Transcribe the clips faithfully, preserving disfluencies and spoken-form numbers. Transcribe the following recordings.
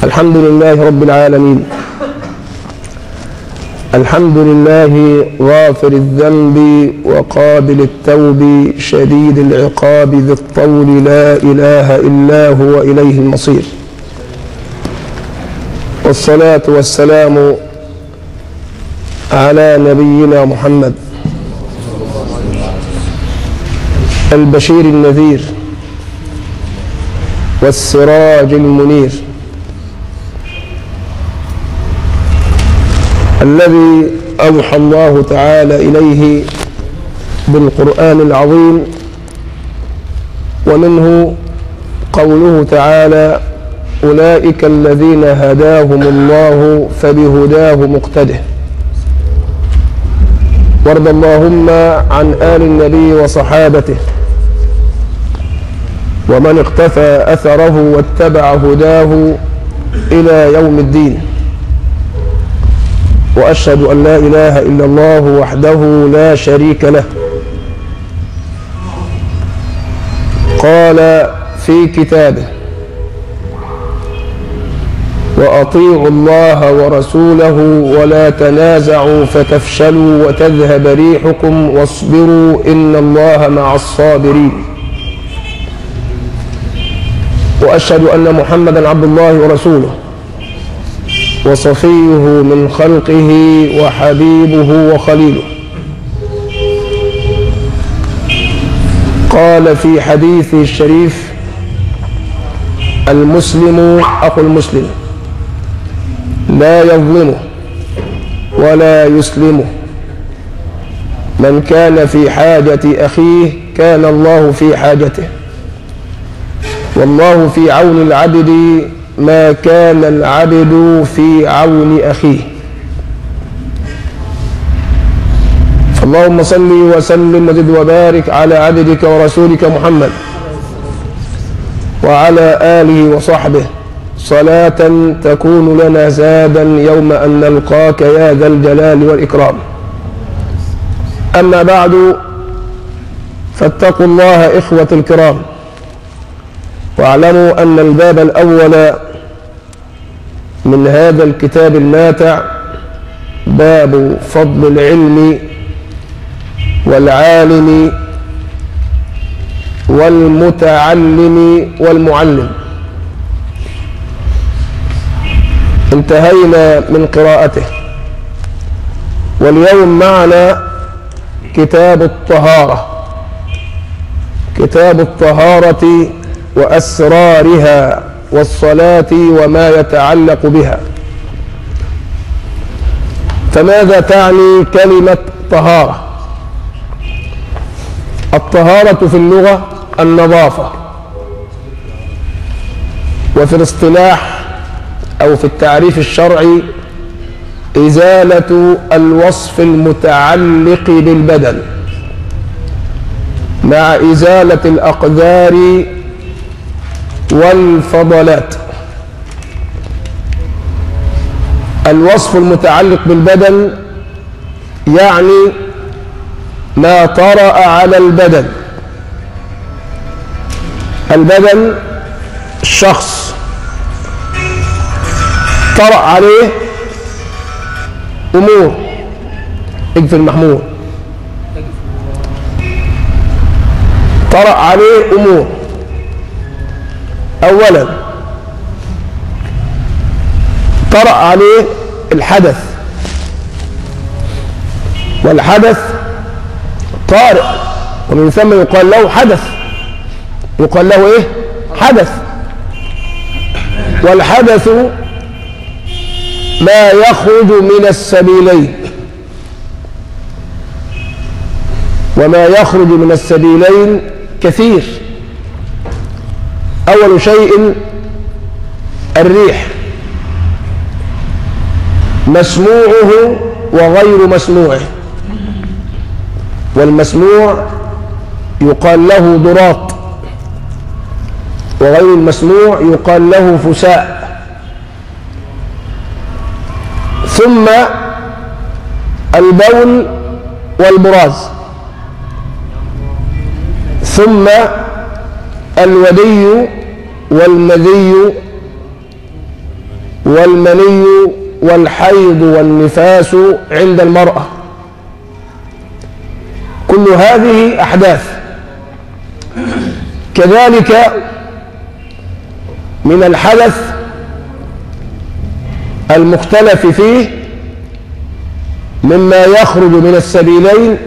الحمد لله رب العالمين. الحمد لله غافر الذنب وقابل التوب شديد العقاب ذي الطول لا إله إلا هو إليه المصير، والصلاة والسلام على نبينا محمد البشير النذير والسراج المنير، الذي أوحى الله تعالى إليه بالقرآن العظيم، ومنه قوله تعالى: أولئك الذين هداهم الله فبهداه مقتده. وارض اللهم عن آل النبي وصحابته ومن اقتفى أثره واتبع هداه إلى يوم الدين. وأشهد أن لا إله إلا الله وحده لا شريك له، قال في كتابه: وأطيعوا الله ورسوله ولا تنازعوا فتفشلوا وتذهب ريحكم واصبروا إن الله مع الصابرين. وأشهد أن محمدا عبد الله ورسوله وصفيه من خلقه وحبيبه وخليله. قال في حديثه الشريف: المسلم أخو المسلم لا يظلمه ولا يسلمه، من كان في حاجة أخيه كان الله في حاجته، والله في عون العبد ما كان العبد في عون أخيه. اللهم صل وسلم وزد وبارك على عبدك ورسولك محمد وعلى آله وصحبه صلاة تكون لنا زادا يوم أن نلقاك يا ذا الجلال والإكرام. أما بعد، فاتقوا الله إخوة الكرام، واعلموا أن الباب الأول من هذا الكتاب الماتع باب فضل العلم والعالم والمتعلم والمعلم. انتهينا من قراءته، واليوم معنا كتاب الطهارة، كتاب الطهارة وأسرارها والصلاة وما يتعلق بها. فماذا تعني كلمة طهارة؟ الطهارة في اللغة النظافة، وفي الاصطلاح أو في التعريف الشرعي إزالة الوصف المتعلق بالبدن مع إزالة الأقذار والفضلات. الوصف المتعلق بالبدن يعني ما طرأ على البدن. البدن الشخص طرأ عليه أمور. اقفل محمود. طرأ عليه أمور. أولا طرأ عليه الحدث، والحدث طارئ، ومن ثم يقال له حدث، يقال له إيه؟ حدث. والحدث ما يخرج من السبيلين، وما يخرج من السبيلين كثير. أول شيء الريح، مسموعه وغير مسموعه. والمسموع يقال له ضراط، وغير المسموع يقال له فساء. ثم البول والبراز، ثم الودي والمذي والمني والحيض والنفاس عند المرأة، كل هذه أحداث. كذلك من الحدث المختلف فيه مما يخرج من السبيلين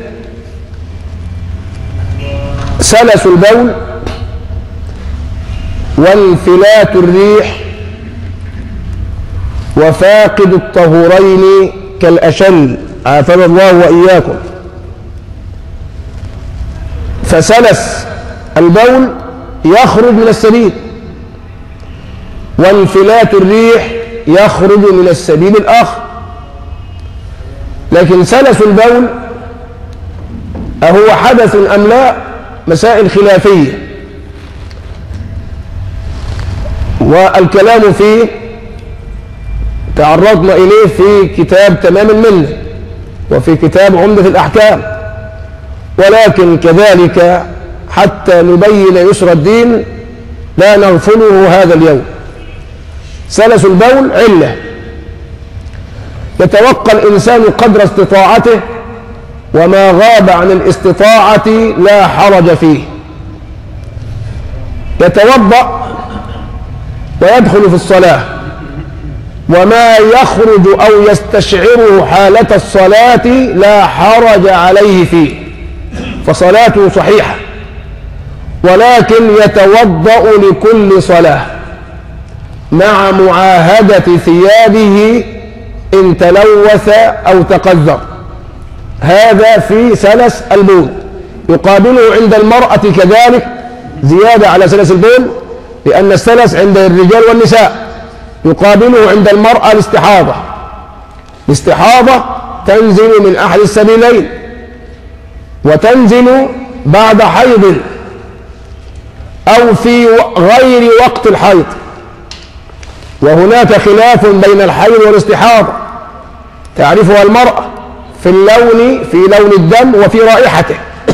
سلس البول وانفلات الريح وفاقد الطهورين كالأشل، عافانا الله وإياكم. فسلس البول يخرج من السبيل، وانفلات الريح يخرج من السبيل الآخر. لكن سلس البول أهو حدث أم لا؟ مسائل خلافية، والكلام فيه تعرضنا إليه في كتاب تمام المنة وفي كتاب عمدة الأحكام، ولكن كذلك حتى نبين يسر الدين لا نغفله هذا اليوم. سلس البول علة يتوقى الإنسان قدر استطاعته، وما غاب عن الاستطاعة لا حرج فيه. يتوضأ ويدخل في الصلاة، وما يخرج أو يستشعره حالة الصلاة لا حرج عليه فيه، فصلاته صحيحة. ولكن يتوضأ لكل صلاة مع معاهدة ثيابه إن تلوث أو تقذر. هذا في سلس البول. يقابله عند المرأة كذلك زيادة على سلس البول، لأن السلس عند الرجال والنساء. يقابله عند المرأة الاستحاضة. الاستحاضة تنزل من أحد السبيلين، وتنزل بعد حيض أو في غير وقت الحيض، وهناك خلاف بين الحيض والاستحاضة تعرفها المرأة في اللون، في لون الدم وفي رائحته.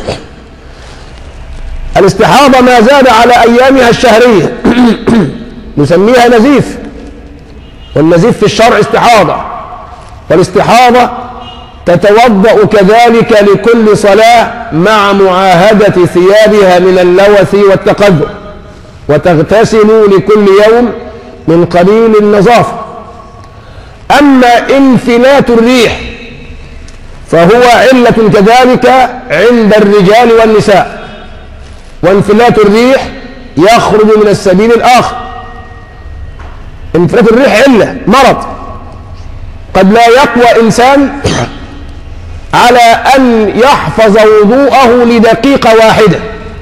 الاستحاضة ما زاد على أيامها الشهرية نسميها نزيف، والنزيف في الشرع استحاضة. والاستحاضة تتوضأ كذلك لكل صلاة مع معاهدة ثيابها من اللوث والتقذر، وتغتسل لكل يوم من قليل النظافة. أما انفلات الريح فهو علة كذلك عند الرجال والنساء، وانفلات الريح يخرج من السبيل الآخر. انفلات الريح علة، مرض، قد لا يقوى إنسان على أن يحفظ وضوءه لدقيقة واحدة،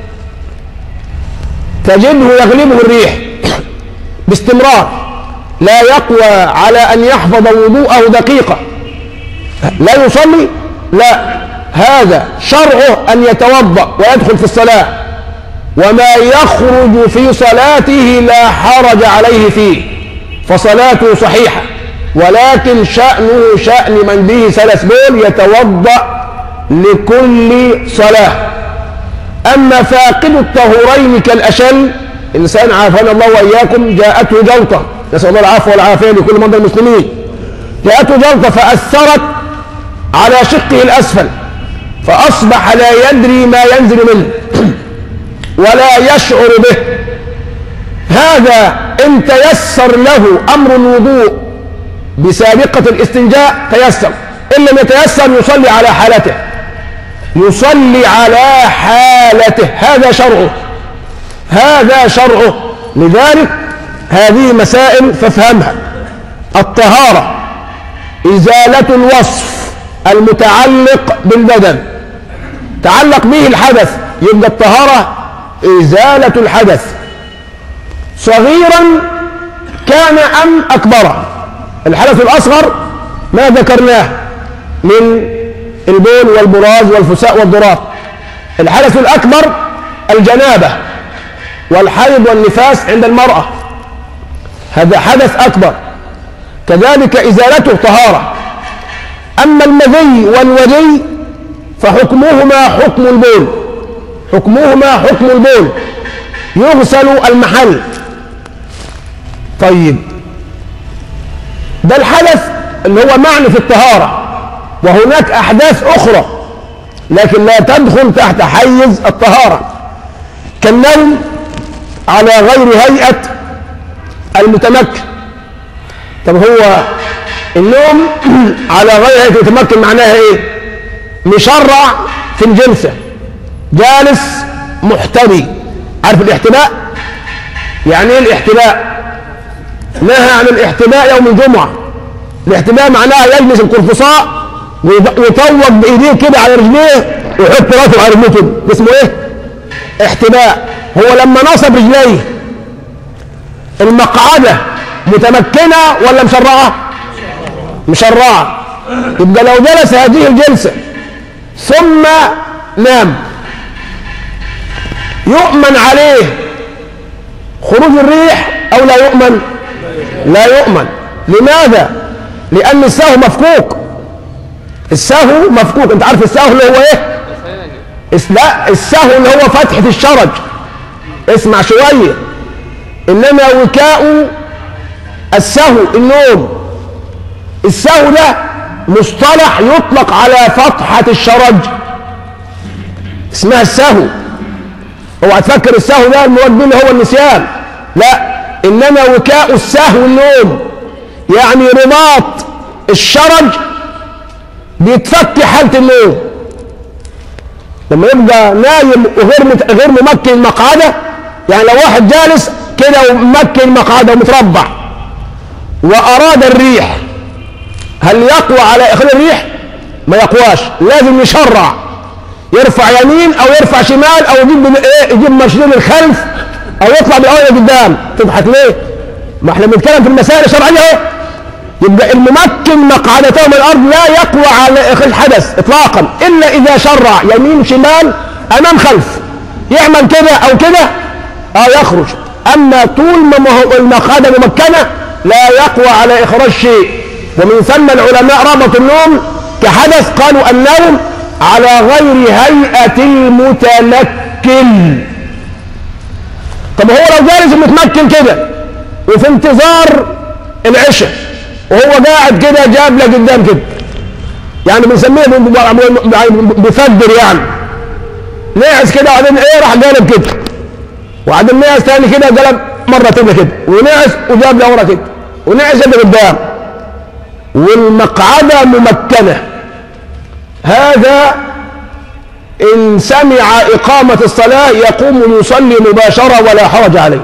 تجده يغلبه الريح باستمرار، لا يقوى على أن يحفظ وضوءه دقيقة. لا يصلي، لا، هذا شرعه أن يتوضأ ويدخل في الصلاة، وما يخرج في صلاته لا حرج عليه فيه، فصلاته صحيحة. ولكن شأنه شأن من به سلس بول يتوضأ لكل صلاة. أما فاقد الطهورين كالأشل، إنسان عافانا الله وإياكم جاءته جلطة، نسأل الله العفو والعافية لكل مرضى المسلمين، جاءته جلطة فأثرت على شقه الأسفل، فأصبح لا يدري ما ينزل منه ولا يشعر به. هذا إن تيسر له أمر الوضوء بسابقة الاستنجاء تيسر، إن لم يتيسر يصلي على حالته، يصلي على حالته. هذا شرعه، هذا شرعه. لذلك هذه مسائل فافهمها. الطهارة إزالة الوصف المتعلق بالبدن، تعلق به الحدث، يبقى الطهارة إزالة الحدث صغيرا كان أم أكبر. الحدث الأصغر ما ذكرناه من البول والبراز والفساء والضراط. الحدث الأكبر الجنابة والحيض والنفاس عند المرأة، هذا حدث أكبر، كذلك إزالته طهارة. أما المذي والودي فحكمهما حكم البول، حكمهما حكم البول، يغسل المحل. طيب ده الحدث اللي هو معني في الطهارة، وهناك أحداث أخرى لكن لا تدخل تحت حيز الطهارة، كالنوم على غير هيئة المتمكن. طب هو النوم على غير هيئة المتمكن معناها ايه؟ مشرع في الجلسة، جالس محتمي. عارف الاحتماء؟ يعني ايه الاحتماء؟ نهى عن الاحتماء يوم الجمعة. الاحتماء معناها يجلس القرفصاء ويطوق بايديه كده على رجليه ويحط راسه على رجليه كده، اسمه ايه؟ احتماء. هو لما نصب رجليه المقعدة متمكنة ولا مشرعة؟ مشرعة. يبقى لو جلس هذه الجلسة ثم نام يؤمن عليه خروج الريح أو لا يؤمن؟ لا يؤمن. لماذا؟ لأن السهو مفكوك. السهو مفكوك. أنت عارف السهو اللي هو إيه؟ لا، السهو اللي هو فتحة الشرج. اسمع شوية. إنما وكاء السهو النوم. السهو ده مصطلح يطلق على فتحة الشرج، اسمها السهو. اوعى تفكر السهو ده المراد به اللي هو النسيان، لا، انما وكاء السهو النوم، يعني رباط الشرج بيتفك حالة النوم. لما يبقى نايم وغير غير ممكن مقعده، يعني لو واحد جالس كده وممكن مقعده ومتربع واراد الريح، هل يقوى على اخراج الريح؟ ما يقواش، لازم يشرع، يرفع يمين او يرفع شمال او يجيب ايه، يجيب مشدود الخلف او يطلع بالايه قدام. تضحك ليه؟ ما احنا بنتكلم في المسائل الشرعيه اهو. يبقى الممكن مقعدته من الارض لا يقوى على اخراج الحدث اطلاقا الا اذا شرع يمين شمال امام خلف، يعمل كده او كده اه يخرج. اما طول ما هو المقعده ممكنه لا يقوى على اخراج شيء. ومن ثم العلماء ربطوا النوم كحدث، قالوا النوم على غير هيئة المتمكن. طب هو لو جالس متمكن كده وفي انتظار العشاء وهو قاعد كده جاب له قدام كده، يعني بنسميه بفجر، يعني نعس كده وبعدين ايه راح قالب كده، وبعدين نعس تاني كده قلب مرة تانية كده، ونعس وجاب له ورا كده، ونعس اللي قدام، والمقعدة ممكنة. هذا إن سمع إقامة الصلاة يقوم يصلي مباشرة ولا حرج عليه.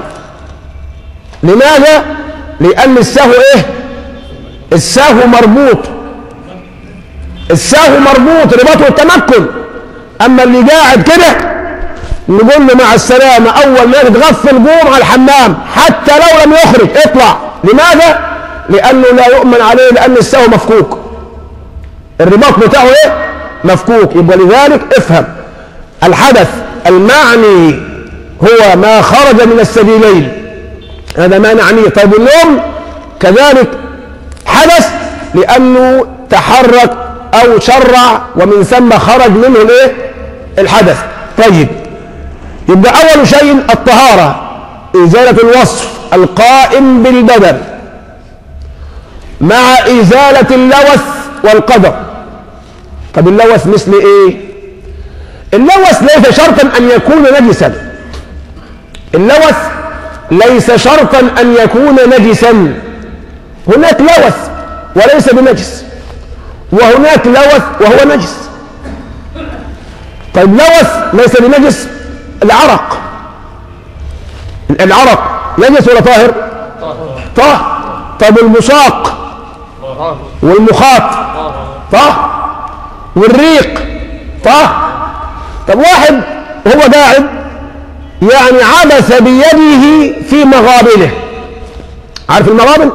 لماذا؟ لأن السهو إيه؟ السهو مربوط. السهو مربوط رباطه التمكن. أما اللي قاعد كده نقول له مع السلامة، أول ما تغفل قوم على الحمام حتى لو لم يخرج اطلع. لماذا؟ لأنه لا يؤمن عليه، لأن السهو مفكوك، الرباط بتاعه ايه؟ مفكوك. يبقى لذلك افهم، الحدث المعني هو ما خرج من السبيلين، هذا ما نعنيه. طيب النوم كذلك حدث لأنه تحرك أو شرع ومن ثم خرج منه الايه؟ الحدث. طيب يبقى أول شيء الطهارة، إزالة الوصف القائم بالبدن مع إزالة اللوث والقدر. طب اللوث مثل ايه؟ اللوث ليس شرطا ان يكون نجسا. اللوث ليس شرطا ان يكون نجسا. هناك لوث وليس بنجس، وهناك لوث وهو نجس. طيب لوث ليس بنجس، العرق. العرق نجس ولا طاهر؟ طاهر. طب المساق والمخاط طاهر، والريق طاهر. طب واحد هو قاعد يعني عبث بيده في مغابله. عارف المغابل؟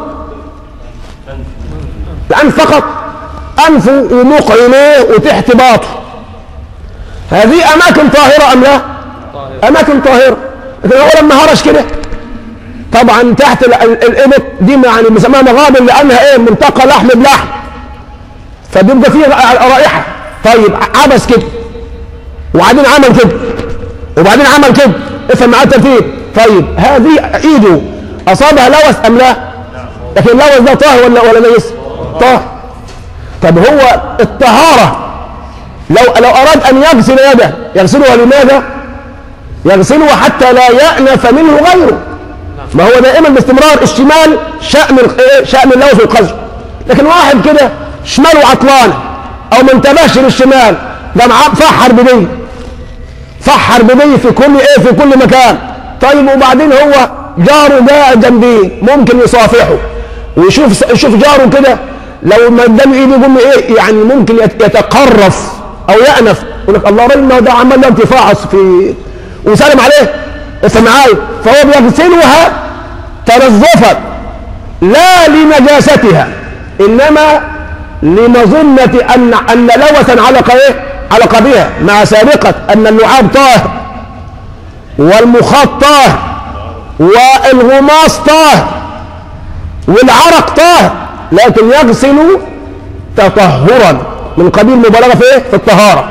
الأنف فقط، أنفه وموق عينيه وتحت باطه، هذه أماكن طاهرة أم لا؟ أماكن طاهرة. لكن هو لما هرش كده طبعا تحت الإبط دي يعني بنسميها مغابل لأنها إيه؟ منطقة لحم بلحم، فبيبقى فيه رائحة. طيب عبس كده وبعدين عمل كده وبعدين عمل كده، افهم معاه الترتيب. طيب هذه ايده اصابها لوث ام لا؟ لكن اللوث ده طاهر ولا ولا نجس؟ طاهر. طب هو الطهارة لو لو أراد أن يغسل يده يغسلها لماذا؟ يغسلها حتى لا يأنف منه غيره. ما هو دائما باستمرار الشمال شأن شأن اللوث والقذر، لكن واحد كده شماله عطلانة أو ما انتبهش للشمال ده فحر بديه فحر بديه في كل إيه في كل مكان. طيب وبعدين هو جاره ده جنبيه ممكن يصافحه ويشوف يشوف جاره كده لو ما قدام ايده يقول له ايه يعني ممكن يتقرف او يأنف يقول لك الله راجل ده عمال له انتفاعص في ويسلم عليه انت معايا. فهو بيغسلها تنظفا لا لنجاستها انما لمظنة ان ان لوثا علق ايه علق بها، مع سابقة ان اللعاب طاهر والمخاط طاهر والغماص طاهر والعرق طاهر، لكن يغسل تطهرا من قبيل مبالغة في ايه؟ في الطهارة.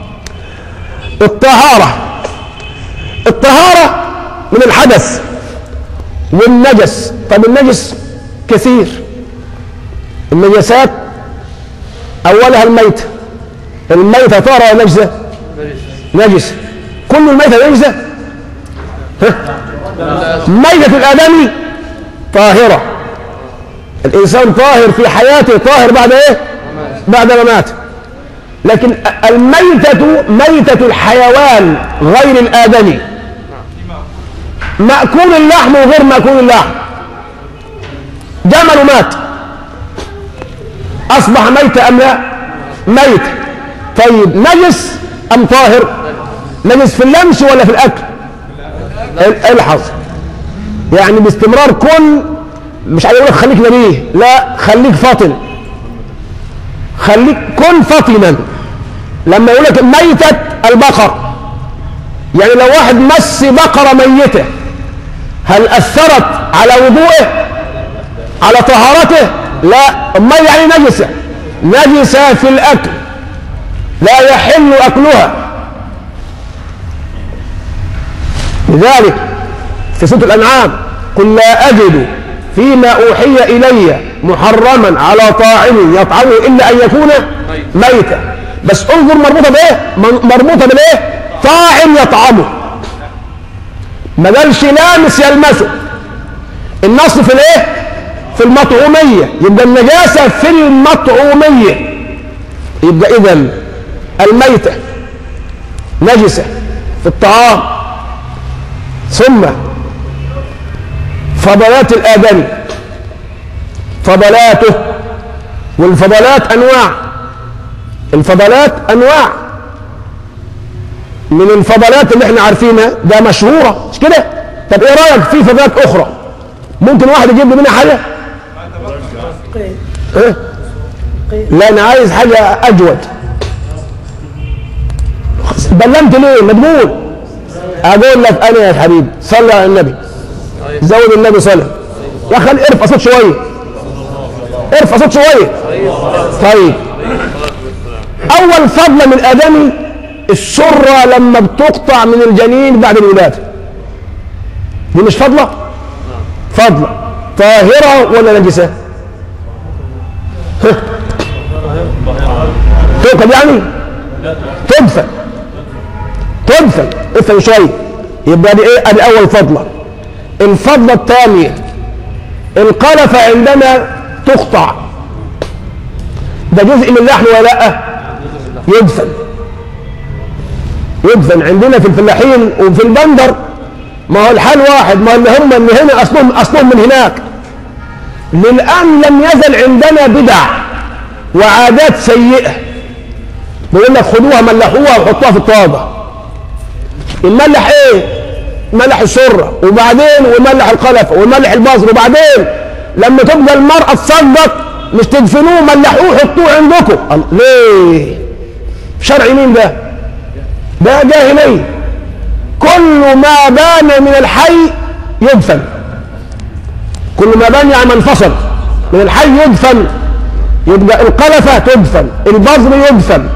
الطهارة الطهارة من الحدث والنجس. طب النجس كثير، النجاسات أولها الميتة. الميتة طاهرة ولا نجسة؟ نجسة. كل الميتة نجسة؟ ميتة الآدمي طاهرة، الإنسان طاهر في حياته طاهر بعد إيه؟ بعد ما مات. لكن الميتة ميتة الحيوان غير الآدمي، مأكول اللحم وغير مأكول اللحم. جمل مات أصبح ميت أم لا؟ ميت. طيب نجس أم طاهر؟ نجس في اللمس ولا في الأكل؟ الحظ يعني باستمرار كن مش عايز اقول لك خليك نبيه، لا خليك فاطن، خليك كن فطنا. لما يقول لك ميتة البقر يعني لو واحد مس بقرة ميتة هل أثرت على وضوءه على طهارته؟ لا. ما يعني نجسة؟ نجسة في الأكل لا يحل أكلها. لذلك في سورة الأنعام قل لا أجد فيما أوحي إلي محرما على طاعم يطعمه إلا أن يكون ميتا. بس انظر مربوطة بإيه؟ مربوطة بالإيه؟ طاعم يطعمه، ما قالش لامس يلمسه. النص في الإيه؟ في المطعومية، يبقى النجاسة في المطعومية. يبقى إذن الميتة نجسة في الطعام. ثم فضلات الآدمي فضلاته، والفضلات أنواع، الفضلات أنواع. من الفضلات اللي احنا عارفينها ده مشهورة مش كده؟ طب ايه رأيك في فضلات أخرى ممكن واحد يجيب لي منها حاجة؟ اه؟ لا أنا عايز حاجة أجود. بلمت ليه؟ مجنون. أقول لك أنا يا حبيبي صلي على النبي، زود النبي صلى. يا أخي ارفع صوت شوية، ارفع صوت شوية. طيب أول فضلة من الآدمي السرة لما بتقطع من الجنين بعد الولادة. دي مش فضلة؟ فضلة طاهرة ولا نجسة؟ تؤكل يعني؟ تدفن تدفن افهم شوية. يبقى دي ايه؟ ادي أول فضلة. الفضلة الثانية القلفة عندما تقطع ده جزء من اللحم ولا لا؟ يدفن يدفن عندنا في الفلاحين وفي البندر. ما هو الحال واحد، ما اللي هم اللي هنا اصلهم اصلهم من هناك. للآن لم يزل عندنا بدع وعادات سيئة. بيقول لك خدوها ملحوها وحطوها في الطابة. الملح ايه؟ ملح السرة، وبعدين وملح القلفة وملح البصر، وبعدين لما تبقى المرأة تصدق مش تدفنوه ملحوه حطوه عندكم. ليه؟ شرع مين ده؟ ده جاهلي. كل ما بان من الحي يدفن، كل ما بان يعني انفصل من الحي يدفن. يبقى القلفة تدفن، البصر يدفن،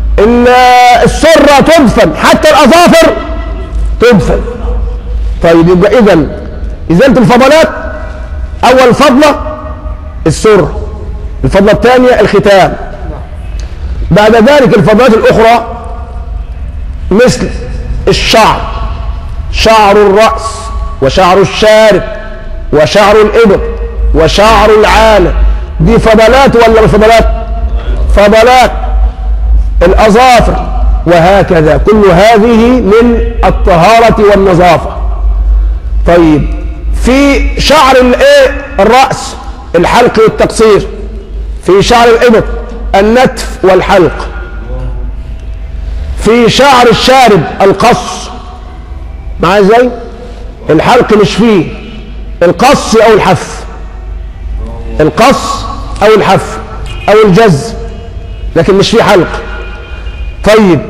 السرة تدفن، حتى الأظافر تدفن. طيب يبقى إذن إزالة الفضلات أول فضلة السر. الفضلة الثانية الختام. بعد ذلك الفضلات الأخرى مثل الشعر، شعر الرأس وشعر الشارب وشعر الإبط وشعر العانة، دي فضلات ولا مش فضلات؟ فضلات. الأظافر وهكذا، كل هذه من الطهارة والنظافة. طيب في شعر الايه الرأس الحلق والتقصير، في شعر الإبط النتف والحلق، في شعر الشارب القص. معايا ازاي؟ الحلق مش فيه، القص او الحف، القص او الحف او الجز، لكن مش فيه حلق. طيب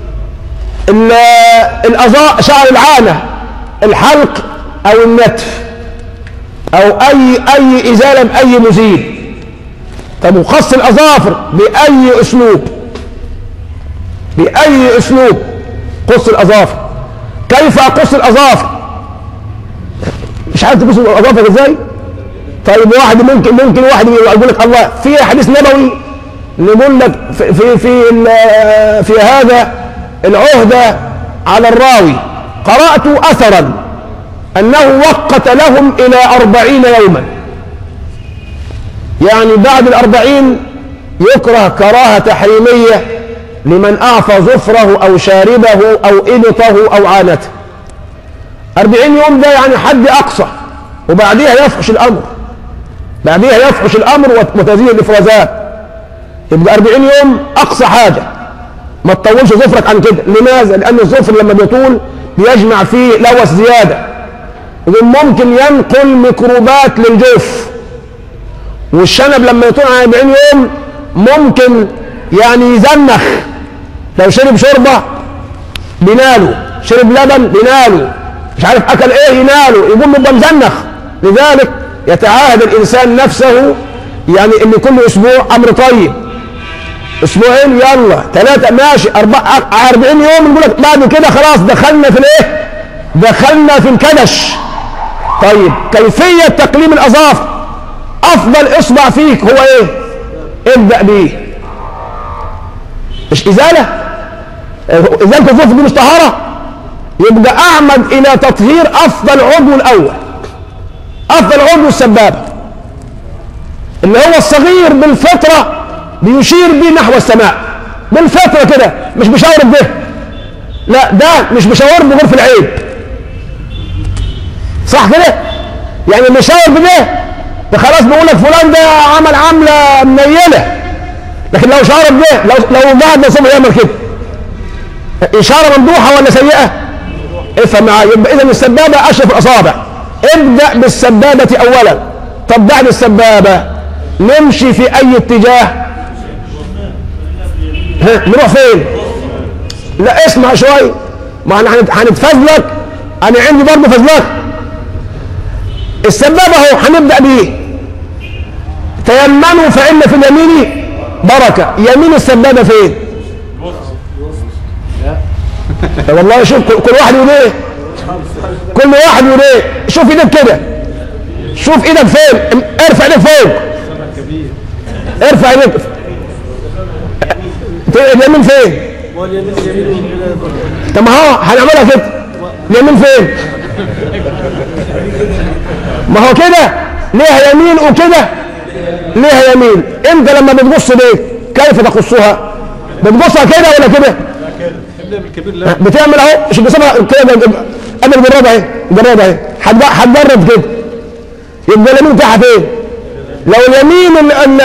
الأظا شعر العانة الحلق او النتف او اي اي ازالة باي مزيل. طب وقص الاظافر باي اسلوب، باي اسلوب قص الاظافر. كيف اقص الاظافر؟ مش عارف تقص الاظافر ازاي؟ طيب واحد ممكن ممكن واحد يقول لك الله في حديث نبوي نقول لك في في في, في هذا العهدة على الراوي، قرأت اثرا انه وقت لهم الى اربعين يوما، يعني بعد الاربعين يكره كراهة تحريمية لمن اعفى ظفره او شاربه او ابطه او عانته. اربعين يوم ده يعني حد اقصى، وبعديها يفحش الامر، بعديها يفحش الامر وتزيد الافرازات. يبقى اربعين يوم اقصى حاجة، ما تطولش ظفرك عن كده. لماذا؟ لان الظفر لما بيطول بيجمع فيه لوث زيادة، وممكن ينقل ميكروبات للجوف. والشنب لما يطول عن أربعين يوم ممكن يعني يزنخ، لو شرب شوربة بيناله، شرب لبن بيناله، مش عارف اكل ايه يناله، يقوم يبقى مزنخ. لذلك يتعاهد الانسان نفسه، يعني ان كل اسبوع امر طيب، اسبوعين يلا، ثلاثة ماشي، أربعة أربعين يوم نقول لك بعد كده خلاص دخلنا في الايه؟ دخلنا في الكدش. طيب كيفية تقليم الأظافر؟ أفضل إصبع فيك هو إيه؟ ابدأ بيه. مش إزالة؟ إزالة الظفر دي مش طهارة؟ يبقى أعمد إلى تطهير أفضل عضو الأول. أفضل عضو السبابة اللي هو الصغير بالفطرة، بيشير به نحو السماء بالفطرة كده، مش بشاور به، لا ده مش بشاور به غير في العيب، صح كده؟ يعني بيشاور بده ده خلاص بيقول لك فلان ده عمل عملة منيلة، لكن لو شاور بده، لو لو بعد نصيبه يعمل كده، إشارة ممدوحة ولا سيئة؟ افهم معايا. يبقى إذا السبابة أشرف الأصابع، ابدأ بالسبابة أولا. طب بعد السبابة نمشي في أي اتجاه؟ ها نروح فين؟ لا اسمع شوي، ما احنا هنتفزلك، أنا عندي برضه فزلك. السبابة اهو هنبدأ بيه. تيمنوا فإن في اليمين بركة. يمين السبابة فين؟ والله شوف كل واحد يقول ايه، كل واحد يقول ايه. شوف ايدك كده، شوف ايدك فين، ارفع ايدك فوق، ارفع ايدك. اليمين فين؟ طب ما هو هنعملها كده، اليمين فين؟ ما هو كده ليها يمين وكده ليها يمين. انت لما بتقص ليه كيف تقصها؟ بتقصها كده ولا كده؟ بتعمل اهو، مش بتصبها كده. قبل جربها اهي، جربها اهي، هتجرب كده. يبقى اليمين بتاعها فين؟ لو اليمين ال ال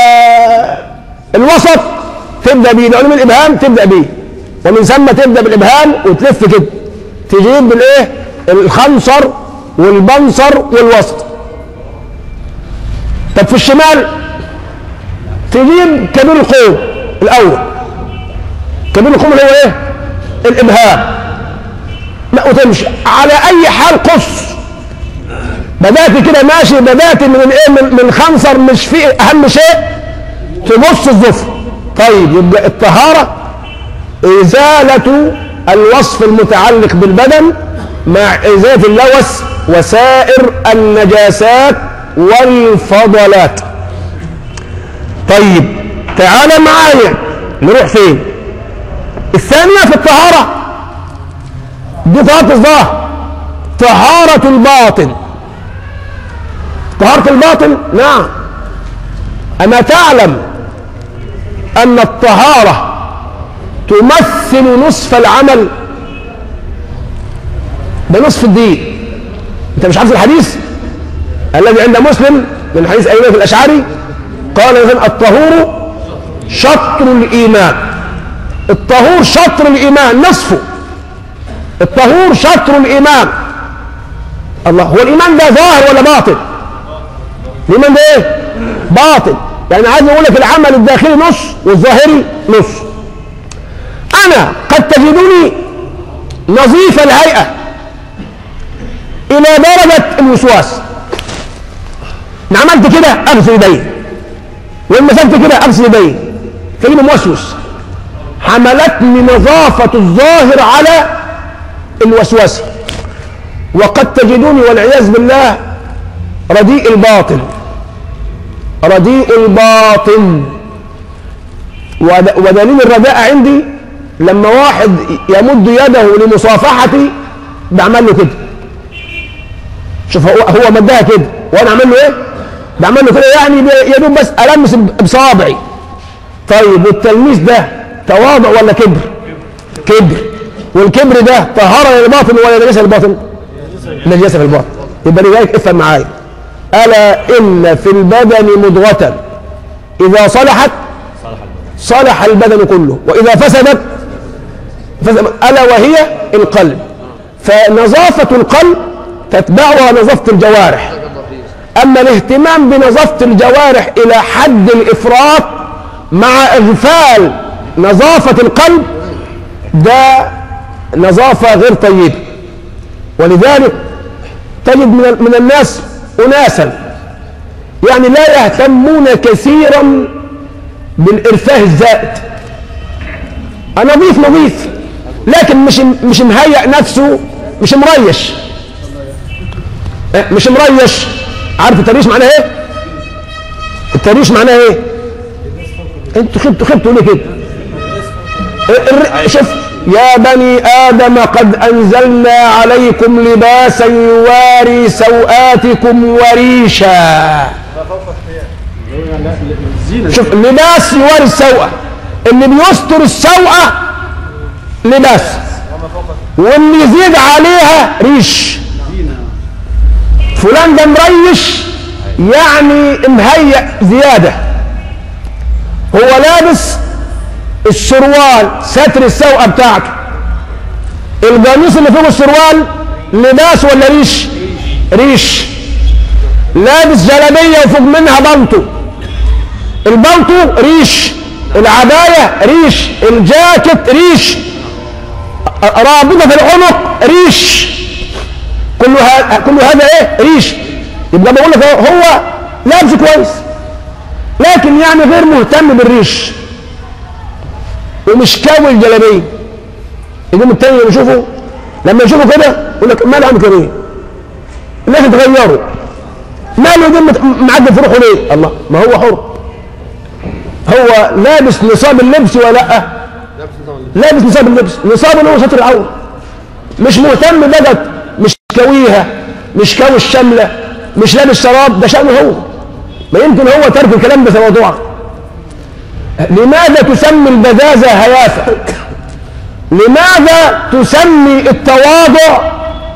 الوسط تبدا بيه، لو اليمين الابهام تبدا بيه، ومن ثم تبدا بالابهام وتلف كده، تجيب بالايه؟ الخنصر والبنصر والوسط. طب في الشمال تجيب كبير القوم الاول. كبير القوم اللي هو ايه؟ الابهام. وتمشي على اي حال قص. بدات كده ماشي، بدات من الايه؟ من, من خنصر، مش في اهم شيء تبص الظفر. طيب يبقى الطهاره ازاله الوصف المتعلق بالبدن مع ازاله اللوث وسائر النجاسات والفضلات. طيب تعالى معايا نروح فين؟ الثانية في الطهارة، دي طهارة الظاهر. طهارة الباطن، طهارة الباطن نعم. أما تعلم أن الطهارة تمثل نصف العمل؟ ده نصف الدين. أنت مش عارف الحديث الذي عند مسلم من حديث أبي موسى الأشعري قال مثلا الطهور شطر الإيمان. الطهور شطر الإيمان، نصفه. الطهور شطر الإيمان. الله، هو الإيمان ده ظاهر ولا باطن؟ الإيمان ده إيه؟ باطن. يعني عايز أقول لك العمل الداخلي نص والظاهري نص. أنا قد تجدني نظيف الهيئة إلى درجة الوسواس. إن عملت كده أغسل يدي، وإن مسكت كده أغسل يدي، تجيب موسوس. حملتني نظافة الظاهر على الوسواس. وقد تجدوني والعياذ بالله رديء الباطن، رديء الباطن. ودليل الرداء عندي لما واحد يمد يده لمصافحتي بعمل له كده. شوف هو هو مدها كده وانا اعمل له ايه؟ بعمل له كده، يعني يا دوب بس المس بصابعي. طيب والتلميس ده تواضع ولا كبر؟ كبر. والكبر ده طهارة للباطن ولا نجاسة للباطن؟ نجاسة في الباطن. يبقى لذلك افهم معايا، ألا إن في البدن مضغة إذا صلحت صلح البدن كله، وإذا فسدت فسد. ألا وهي القلب. فنظافة القلب تتبعها نظافة الجوارح. أما الاهتمام بنظافة الجوارح إلى حد الإفراط مع إغفال نظافة القلب ده نظافة غير طيبة. ولذلك تجد من من الناس أناسا يعني لا يهتمون كثيرا بالإرفاه الزائد. نظيف نظيف لكن مش مش مهيئ نفسه، مش مريش، مش مريش. عارف التريش معناه ايه؟ التريش معناه ايه؟ انتوا خبتوا خبتوا ليه كده؟ شوف، يا بني آدم قد أنزلنا عليكم لباسا يواري سوآتكم وريشا. شوف، لباس يواري السوءة، اللي بيستر السوءة لباس، واللي يزيد عليها ريش. فلان ده مريش يعني مهيئ زيادة. هو لابس السروال ستر السوءة بتاعته، القميص اللي فوق السروال لباس ولا ريش؟ ريش. لابس جلابية وفوق منها بلطو، البلطو ريش، العباية ريش، الجاكيت ريش، رابطة في العنق ريش. كل هذا كل هذا ايه؟ ريش. يبقى بقول لك هو لابس كويس لكن يعني غير مهتم بالريش ومش كاوي الجلابيه. يقوم التاني يشوفه، لما يشوفه كده يقول لك ماله عم كريم؟ الناس اتغيروا، ماله ده معدل في روحه ليه؟ الله، ما هو حر. هو لابس نصاب اللبس ولا لا؟ لابس نصاب اللبس، نصابه اللي هو ستر العوره. مش مهتم بقى، مش كاويها، مش كاوي الشمله، مش لابس شراب، ده شأنه هو. ما يمكن هو ترك الكلام ده تواضعا. لماذا تسمي البذاذة هيافة؟ لماذا تسمي التواضع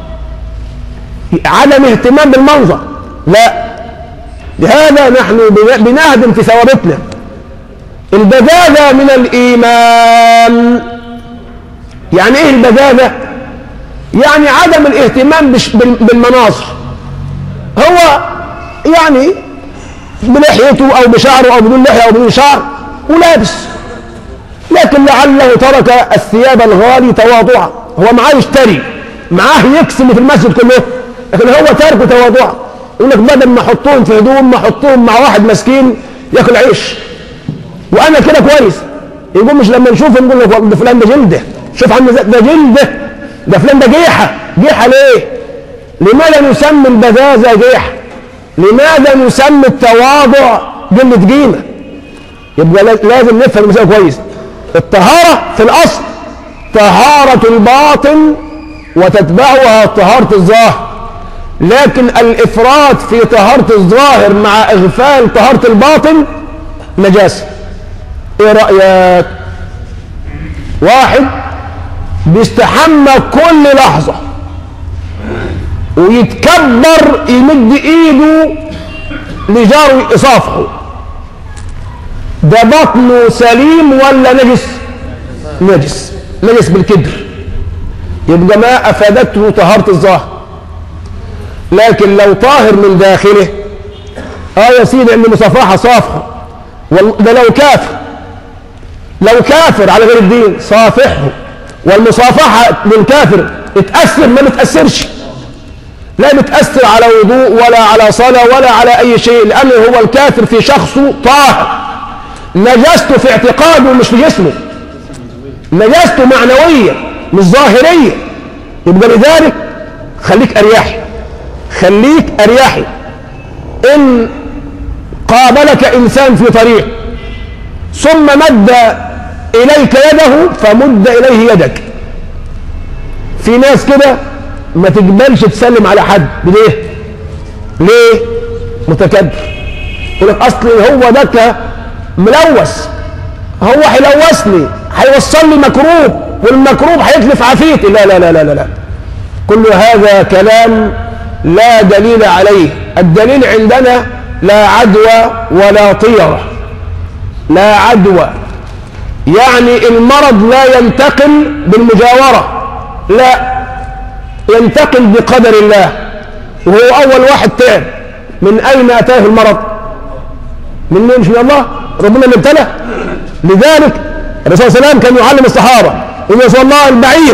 عدم اهتمام بالمنظر؟ لا، لهذا نحن بنهدم في ثوابتنا. البذاذة من الإيمان. يعني ايه البذاذة؟ يعني عدم الاهتمام بالمناظر. هو يعني بلحيته او بشعره او بدون لحية او بدون شعر ولابس، لكن لعله ترك الثياب الغالي تواضعا. هو معاه يشتري، معاه يكسب في المسجد كله، لكن هو تاركه تواضعا. يقول لك بدل ما احطهم في هدوم ما احطهم مع واحد مسكين ياكل عيش وانا كده كويس. يقول مش لما نشوفه نقول لك ده فلان ده جلده، شوف عم ده جلده، ده فلان ده جيحه. جيحه ليه؟ لماذا نسمي البذاذة جيحه؟ لماذا نسمي التواضع قلة قيمة؟ يبقى لازم نفهم المسألة كويس. الطهارة في الأصل طهارة الباطن وتتبعها طهارة الظاهر، لكن الإفراط في طهارة الظاهر مع إغفال طهارة الباطن نجاسة. إيه رأيك؟ واحد بيستحمى كل لحظة ويتكبر يمد إيده لجاره يصافحه، ده بطنه سليم ولا نجس؟ نجس، نجس بالكدر، يبقى ما أفادته طهارة الظاهر. لكن لو طاهر من داخله، اه يا سيدي ان مصافحه صافحه، ده لو كافر، لو كافر على غير الدين صافحه، والمصافحه للكافر اتأثر ما بتأثرش، لا بتأثر على وضوء ولا على صلاة ولا على أي شيء، لأنه هو الكافر في شخصه طاهر، نجاسته في اعتقاده مش في جسمه، نجاسته معنوية مش ظاهرية. يبقى لذلك خليك أريحي، خليك أريحي. إن قابلك إنسان في طريق ثم مد إليك يده فمد إليه يدك. في ناس كده ما تقبلش تسلم على حد، ليه؟ ليه؟ متكبر، يقول لك أصل هو ده ملوث، هو هيلوثني، هيوصل لي مكروب، والمكروب هيتلف عافيتي. لا لا لا لا لا، كل هذا كلام لا دليل عليه. الدليل عندنا لا عدوى ولا طيرة، لا عدوى يعني المرض لا ينتقل بالمجاورة، لا ينتقل بقدر الله. وهو أول واحد تعب، من أين أتاه المرض؟ من مين؟ مش من الله، ربنا اللي ابتلى. لذلك الرسول صلى الله عليه وسلم كان يعلم الصحابة، يقول يا رسول الله البعير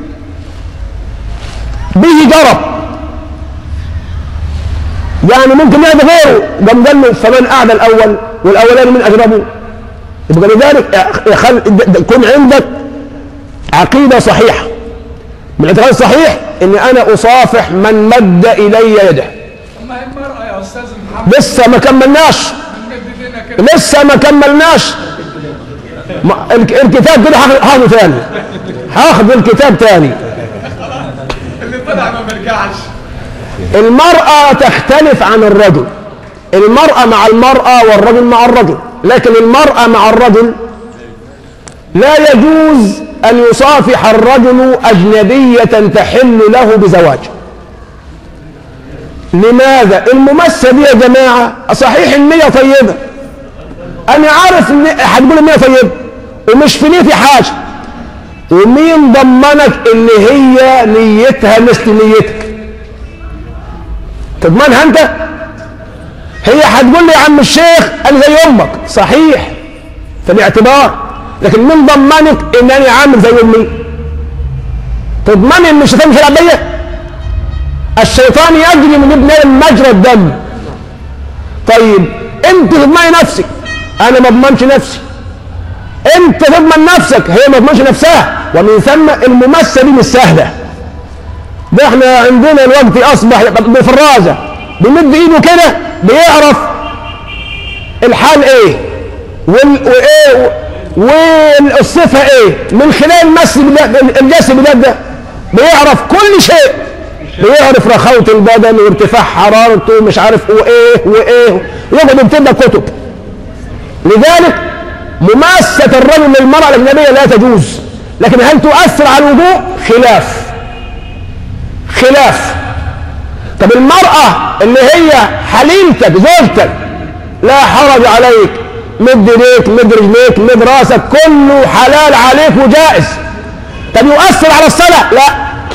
به جرب، يعني ممكن يعدى غيره، قام قال له فمن أعدى الأول والأولاني من أجربه. يبقى لذلك يكون عندك عقيدة صحيحة. من الاعتقاد الصحيح ان انا اصافح من مد الي يده. اما المرأة يا استاذ محمد لسه ما كملناش، لسه ما كملناش الكتاب كده، هاخده ثاني، هاخد الكتاب ثاني. اللي طلع ما بيرجعش. المرأة تختلف عن الرجل، المرأة مع المرأة والرجل مع الرجل، لكن المرأة مع الرجل لا يجوز أن يصافح الرجل أجنبية تحل له بزواج. لماذا؟ الممسة دي يا جماعة صحيح النية طيبة، أنا عارف إن هتقول النية طيبة ومش في نيتي حاجة، ومين ضمنك إن هي نيتها مثل نيتك؟ تضمنها أنت؟ هي هتقول لي يا عم الشيخ أنا زي أمك، صحيح في الاعتبار، لكن من ضمنك ان انا عامل زي امي؟ تضمني ان الشيطان مش هيلعب بيا؟ الشيطان يجري من ابن ادم مجرى الدم. طيب انت تضمني نفسك، انا ما اضمنش نفسي، انت تضمن نفسك، هي ما تضمنش نفسها. ومن ثم الممسه دي مش سهله، ده احنا عندنا الوقت اصبح بفرازه بيمد ايده كده بيعرف الحال ايه وايه والصفة ايه من خلال المس الجسد باليد، ده بيعرف كل شيء، بيعرف رخاوة البدن وارتفاع حرارته ومش عارف وايه وايه، ويقعد يكتب لك كتب. لذلك مماسة الرجل للمرأة الأجنبية لا تجوز، لكن هل تؤثر على الوضوء؟ خلاف خلاف. طب المرأة اللي هي حليلتك زوجتك لا حرج عليك، مد ايديك مد رجليك مد راسك، كله حلال عليك وجائز. طب يؤثر على الصلاة؟ لا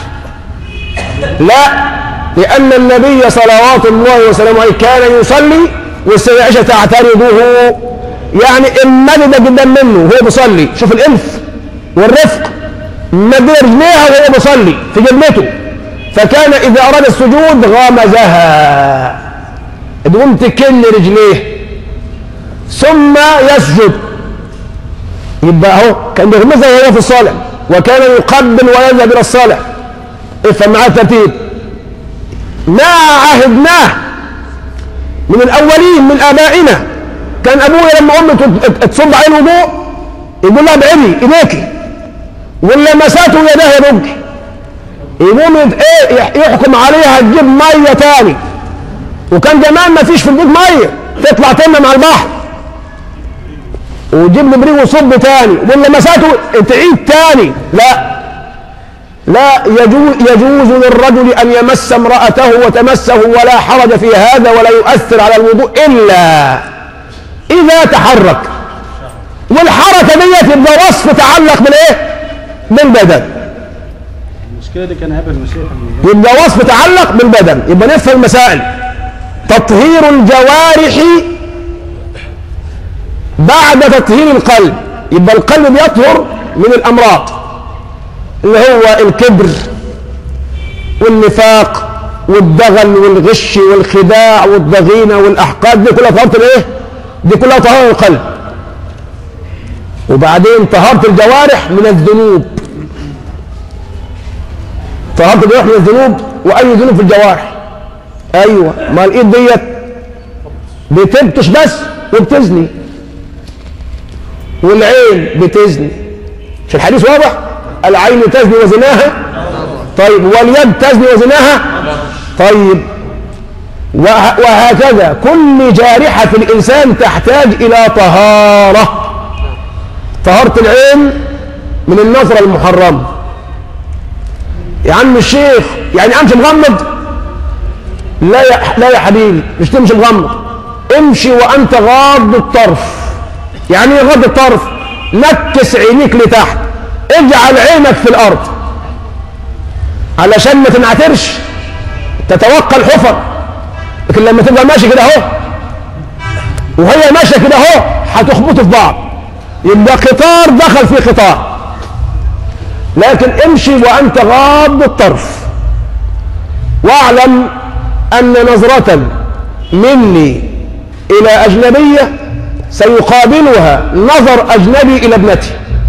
لا، لأن النبي صلوات الله وسلامه عليه كان يصلي والسيدة عائشة تعترضه، يعني المدد جدا منه وهو بيصلي، شوف الإلف والرفق، مد رجليها وهو بيصلي في جبلته، فكان إذا أراد السجود غمزها، تقوم تكن رجليه ثم يسجد. يبقى اهو كان بيغمزها وهو في الصلاة، وكان يقبل ويذهب الى الصلاة. افهم معاه الترتيب، ما عهدناه من الاولين من ابائنا كان ابويا لما امي تصب عليه الوضوء يقول لها ابعدي ايديكي، واللي مساته يداه يبكي، يقوم ايه يحكم عليها تجيب ميه تاني. وكان زمان ما فيش في البيت ميه، تطلع تمنى على البحر وتجيب له بريق وصب تاني، واللي مساته تعيد تاني. لا لا يجوز, يجوز للرجل ان يمس امرأته وتمسه ولا حرج في هذا ولا يؤثر على الوضوء الا اذا تحرك، والحركه ديت يبقى وصف تعلق بالايه؟ بالبدن. المشكله دي كان هبل المشيخ يبقى وصف تعلق بالبدن. يبقى نفهم المسائل. تطهير الجوارح بعد تطهير القلب. يبقى القلب بيطهر من الامراض اللي هو الكبر والنفاق والدغل والغش والخداع والضغينه والاحقاد، دي كلها طهاره الايه؟ دي كلها طهاره القلب. وبعدين طهاره الجوارح من الذنوب. طهاره الجوارح من الذنوب. واي ذنوب في الجوارح؟ ايوه، ما الايد ديت بتبطش بس وبتزني، والعين بتزني، مش الحديث واضح؟ العين تزني وزناها. طيب واليد تزني وزناها. طيب وهكذا كل جارحة في الإنسان تحتاج إلى طهارة. طهارة العين من النظرة المحرمة. يا عم الشيخ يعني أمشي مغمض؟ لا يا لا يا حبيبي، مش تمشي مغمض، امشي وأنت غاض الطرف. يعني ايه غض الطرف؟ نكس عينيك لتحت، اجعل عينك في الارض علشان ما تنعترش تتوقع الحفر. لكن لما تبقى ماشي كده اهو وهي ماشيه كده اهو هتخبطوا في بعض، يبقى قطار دخل في قطار. لكن امشي وانت غاض الطرف. واعلم ان نظرة مني الى اجنبيه سيقابلها نظر أجنبي إلى ابنتي،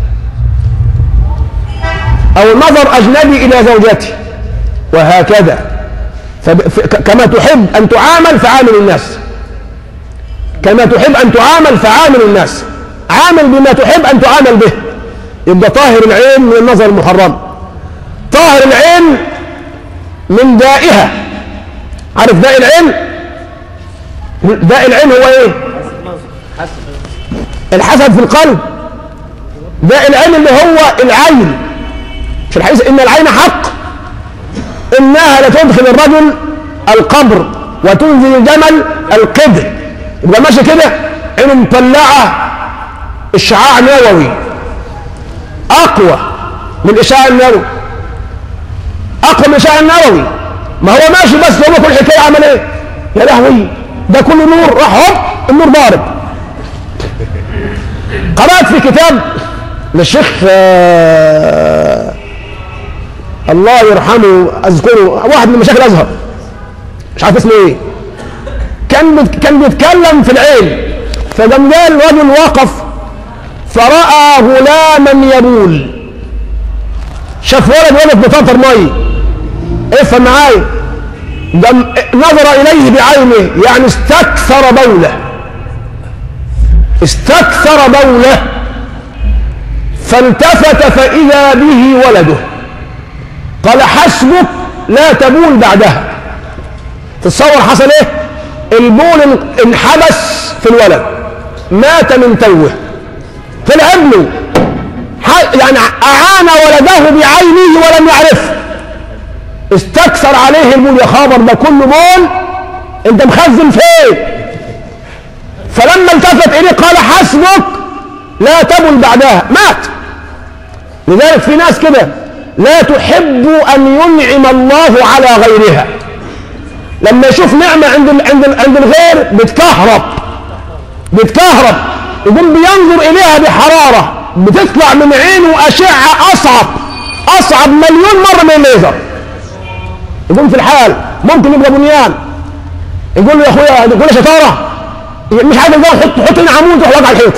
أو نظر أجنبي إلى زوجتي، وهكذا. كما تحب أن تعامل فعامل الناس، كما تحب أن تعامل فعامل الناس، عامل بما تحب أن تعامل به. يبقى طاهر العين من النظر المحرم، طاهر العين من دائها. عارف داء العين؟ داء العين هو ايه؟ الحسد في القلب. داء العين اللي هو العين. في الحديث ان العين حق، انها لتدخل الرجل القبر وتنزل الجمل القدر. يبقى ماشي كده عينه مطلعه اشعاع نووي اقوى من الاشعاع النووي، اقوى من الاشعاع النووي. ما هو ماشي بس هو كل حكايه عمل ايه؟ يا لهوي ده كله نور، راح هوب النور ضارب. قرأت في كتاب للشيخ آه الله يرحمه اذكره، واحد من مشايخ الازهر مش عارف اسمه ايه، كان كان بيتكلم في العين. فقام قال رجل وقف فرأى غلاما يبول، شاف ولد ولد بطاطر مي. افهم معايا، نظر اليه بعينه، يعني استكثر بوله، استكثر بوله، فالتفت فإذا به ولده. قال حسبك لا تبول بعدها. تتصور حصل ايه؟ البول انحبس في الولد، مات من توه. طلع ابنه يعني اعان ولده بعينه ولم يعرفه، استكثر عليه البول. يا خبر ده كله بول، انت مخزن فين؟ فلما التفت اليه قال حسبك لا تبل بعدها، مات. لذلك في ناس كده لا تحب ان ينعم الله على غيرها، لما يشوف نعمه عند عند عند الغير بتكهرب بتكهرب يقوم بينظر اليها بحراره، بتطلع من عينه اشعه اصعب اصعب مليون مره من الليزر. يقوم في الحال ممكن يبقى بنيان، يقول له يا اخويا يقول له شطاره، مش عايز الجو حط حط لنا عمود تروح واقع على الحيط.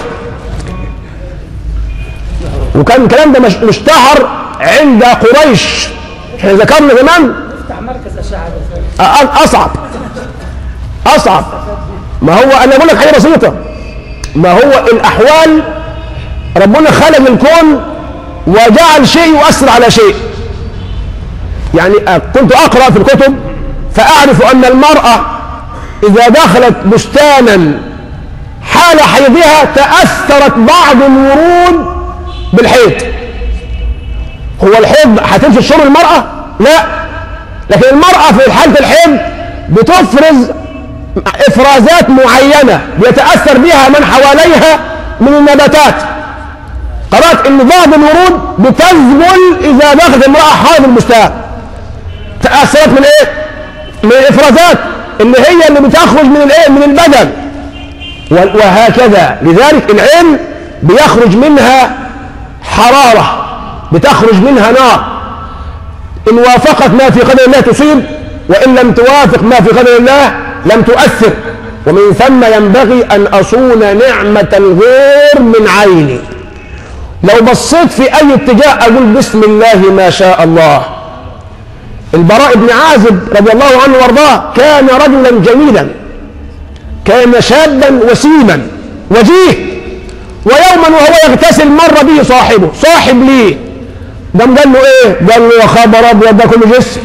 وكان الكلام ده مشتهر عند قريش، احنا ذكرنا زمان افتح مركز اشعه اصعب اصعب. ما هو انا بقول لك حاجه بسيطه، ما هو الأحوال ربنا خلق الكون وجعل شيء يؤثر على شيء. يعني كنت أقرأ في الكتب فأعرف أن المرأة إذا دخلت بستانا حال حيضها تأثرت بعض الورود بالحيض. هو الحيض هتمشي شرب المرأة؟ لا، لكن المرأة في حالة الحيض بتفرز إفرازات معينة بيتأثر بها من حواليها من النباتات. قرأت إن بعض الورود بتذبل إذا دخلت امرأة حائض البستان، تأثرت من إيه؟ من الإفرازات اللي هي اللي بتخرج من الإيه؟ من البدن، وهكذا. لذلك العين بيخرج منها حرارة، بتخرج منها نار، إن وافقت ما في قدر الله تصيب، وإن لم توافق ما في قدر الله لم تؤثر. ومن ثم ينبغي أن أصون نعمة الغير من عيني. لو بصيت في أي اتجاه أقول بسم الله ما شاء الله. البراء بن عازب رضي الله عنه وارضاه كان رجلا جميلا، كان شابا وسيما وجيه، ويوما وهو يغتسل مر به صاحبه، صاحب ليه، قام قال له ايه؟ قال له يا خبر ابيض ده كله جسم.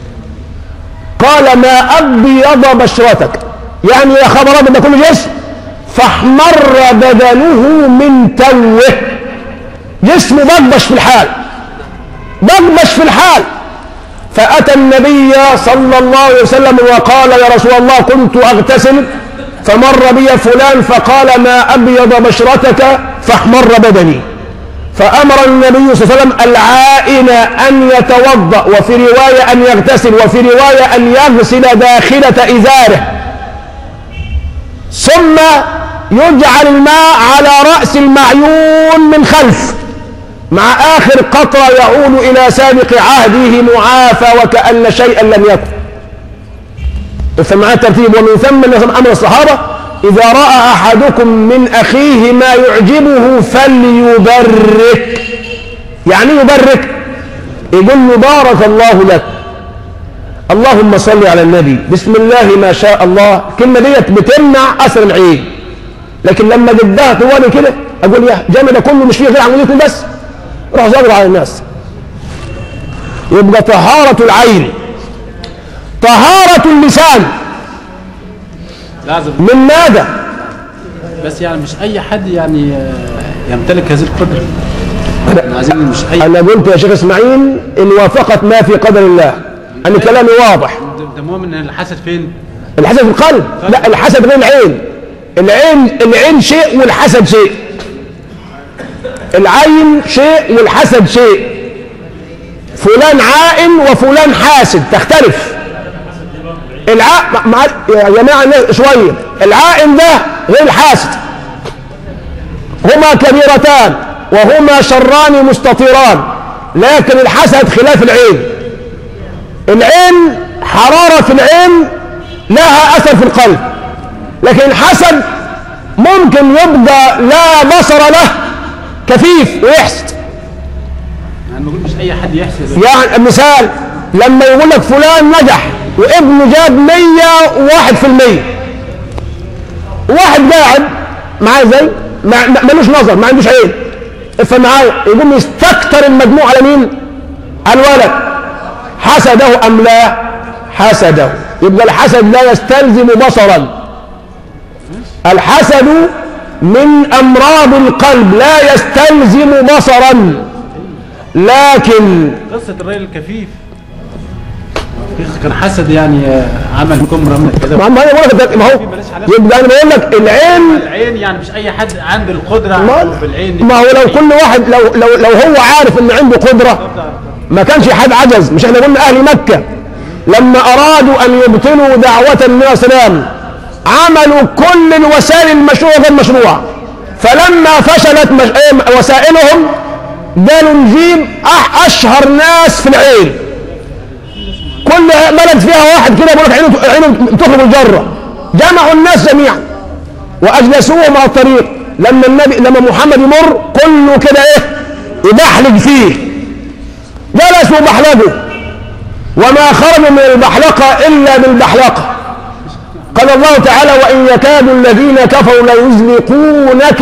قال ما ابيض بشرتك، يعني يا خبر ابيض ده كله جسم. فاحمر بدنه من توه، جسمه ضبش في الحال، ضبش في الحال. فأتى النبي صلى الله عليه وسلم وقال يا رسول الله كنت أغتسل فمر بي فلان فقال ما أبيض بشرتك فاحمر بدني. فأمر النبي صلى الله عليه وسلم العائن أن يتوضأ، وفي رواية أن يغتسل، وفي رواية أن يغسل داخلة إزاره، ثم يجعل الماء على رأس المعيون من خلف، مع آخر قطرة يعود إلى سابق عهده معافى وكأن شيئا لم يكن. فمع الترتيب. ومن ثم أمر الصحابة إذا رأى أحدكم من أخيه ما يعجبه فليبرك. يعني يبرك، يقول له بارك الله لك، اللهم صل على النبي، بسم الله ما شاء الله. الكلمة ديت بتمنع أثر العين، لكن لما جدها طوالي كده أقول يا جامع ده كله مش فيه غير عمليتكم بس، روح زغر على الناس. يبقى طهارة العين، طهارة اللسان لازم من ماذا؟ بس يعني مش أي حد يعني يمتلك هذه القدرة. عايزين مش أي. أنا قلت يا شيخ إسماعيل إن وافقت ما في قدر الله، أن كلامي واضح. ده مهم إن الحسد فين؟ الحسد في القلب، لا الحسد غير العين. العين العين شيء والحسد شيء. العين شيء والحسد شيء. فلان عائن وفلان حاسد، تختلف. الع مع... يا جماعه شويه، العائن ده غير الحاسد، هما كبيرتان وهما شران مستطيران، لكن الحسد خلاف العين. العين حراره في العين لها اثر في القلب، لكن الحسد ممكن يبقى لا بصر له، كفيف ويحسد. يعني نقول مش اي حد يحسد. يعني مثال لما يقول لك فلان نجح وابنه جاب مية وواحد في المية، واحد قاعد معاه زي ملوش نظر، ما عندوش عين، افهم معايا، يقوم يستكتر المجموع على مين؟ على الولد. حسده ام لا؟ حسده. يبقى الحسد لا يستلزم بصرا. الحسد من امراض القلب لا يستلزم بصرا. لكن قصة الرجل الكفيف كان حسد، يعني عمل كمرة من كده. ما هو ما هو يبقى انا بقول لك العين العين يعني مش اي حد عنده القدرة بالعين. ما هو لو كل واحد لو لو لو هو عارف ان عنده قدرة ما كانش حد عجز. مش احنا قلنا اهل مكة لما ارادوا ان يبطلوا دعوة النبي صلى الله عليه وسلم عملوا كل الوسائل المشروعة غير مشروعة، فلما فشلت مش... وسائلهم قالوا نجيب اشهر ناس في العين، كل بلد فيها واحد كده بيقول لك عينه عينه تخرج الجره، جمعوا الناس جميعا واجلسوهم على الطريق. لما النبي لما محمد يمر كله كده ايه يبحلق فيه، جلسوا بحلقوا وما خرجوا من البحلقه الا بالبحلقه. قال الله تعالى وإن يكاد الذين كفروا ليزلقونك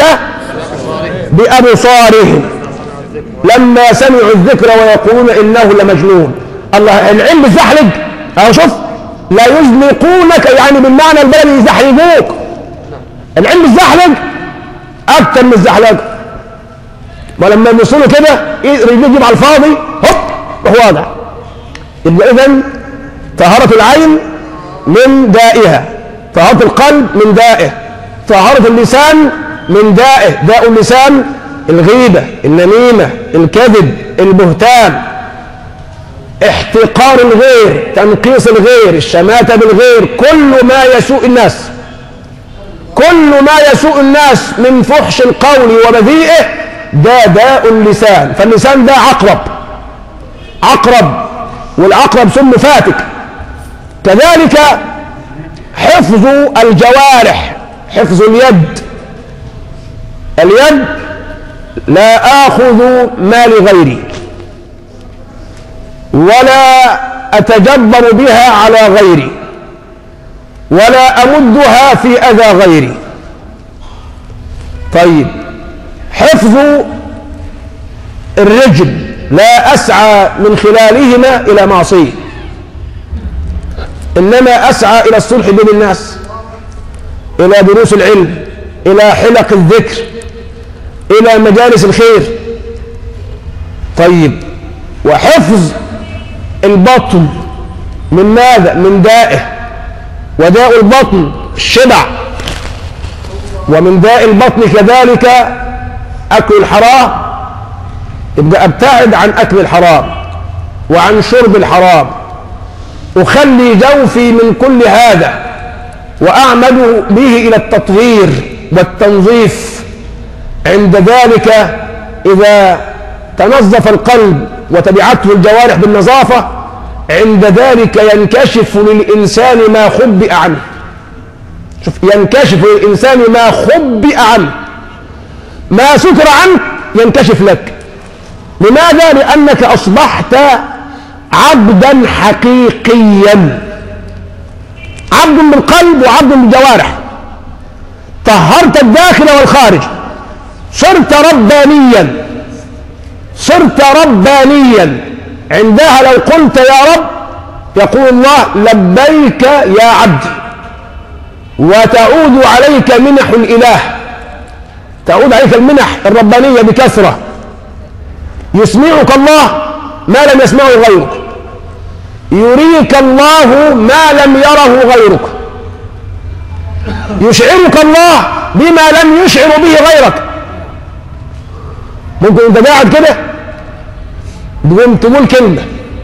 بأبصارهم لما سمعوا الذكر ويقولون إنه لمجنون. الله العلم الزحلق أهو شوف لا يزلقونك يعني بالمعنى البلدي يزحلقوك. العلم الزحلق أكتر من الزحلق، ولما يوصلوا كده يجيب على الفاضي هوب وهو واضح. يبقى إذن طهارة العين من دائها، طهارة القلب من دائه، طهارة اللسان من دائه. داء اللسان الغيبة، النميمة، الكذب، البهتان، احتقار الغير، تنقيص الغير، الشماتة بالغير، كل ما يسوء الناس، كل ما يسوء الناس من فحش القول وبذيئه ده داء اللسان. فاللسان ده عقرب، عقرب، والعقرب سم فاتك. كذلك حفظ الجوارح، حفظ اليد. اليد لا آخذ ما لغيري ولا أتجبر بها على غيري ولا أمدها في أذى غيري. طيب حفظ الرجل لا أسعى من خلالهما إلى معصية، إنما أسعى إلى الصلح بين الناس، إلى دروس العلم، إلى حلق الذكر، إلى مجالس الخير. طيب وحفظ البطن من ماذا؟ من دائه. وداء البطن الشبع، ومن داء البطن كذلك أكل الحرام. يبقى أبتعد عن أكل الحرام وعن شرب الحرام، أخلي جوفي من كل هذا وأعمد به إلى التطهير والتنظيف. عند ذلك إذا تنظف القلب وتبعته الجوارح بالنظافة، عند ذلك ينكشف للإنسان ما خبئ عنه. شوف، ينكشف للإنسان ما خبئ عنه، ما ستر عنك ينكشف لك. لماذا؟ لأنك أصبحت عبدا حقيقيا، عبد بالقلب وعبد بالجوارح. طهرت الداخل والخارج، صرت ربانيا، صرت ربانيا. عندها لو قلت يا رب يقول الله لبيك يا عبدي، وتعود عليك منح الإله، تعود عليك المنح الربانية بكثرة. يسمعك الله ما لم يسمعه غيرك، يريك الله ما لم يره غيرك، يشعرك الله بما لم يشعر به غيرك. ممكن انت قاعد كده تقوم تقول كلمة،